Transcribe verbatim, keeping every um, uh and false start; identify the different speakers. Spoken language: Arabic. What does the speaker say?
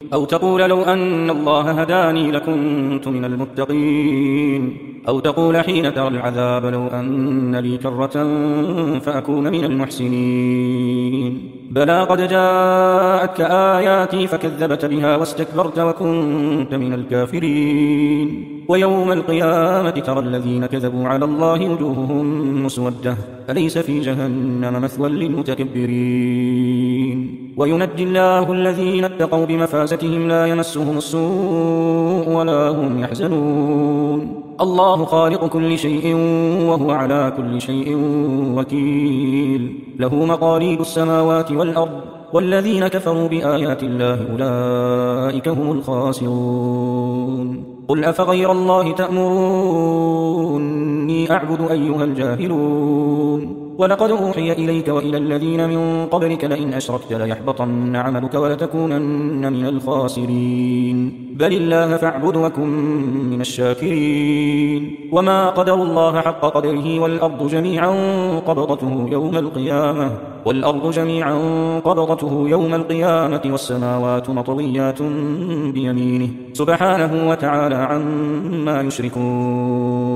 Speaker 1: أو تقول لو أن الله هداني لكنت من المتقين أو تقول حين ترى العذاب لو أن لي كرة فأكون من المحسنين بلى قد جاءتك آياتي فكذبت بها واستكبرت وكنت من الكافرين ويوم القيامة ترى الذين كذبوا على الله وجوههم مسودة أليس في جهنم مثوى للمتكبرين وينجي الله الذين اتقوا بمفازتهم لا يمسهم السوء ولا هم يحزنون الله خالق كل شيء وهو على كل شيء وكيل له مقاليد السماوات والأرض والذين كفروا بآيات الله أولئك هم الخاسرون قل أفغير الله تأمروني أعبد أيها الجاهلون ولقد أوحي إليك وإلى الذين من قبلك لئن أشركت ليحبطن عملك ولتكونن من الخاسرين بل الله فاعبد وكن من الشاكرين وما قدر الله حق قدره والأرض جميعا قبضته يوم القيامة والأرض جميعا قبضته يوم القيامة والسماوات مطويات بيمينه سبحانه وتعالى عما يشركون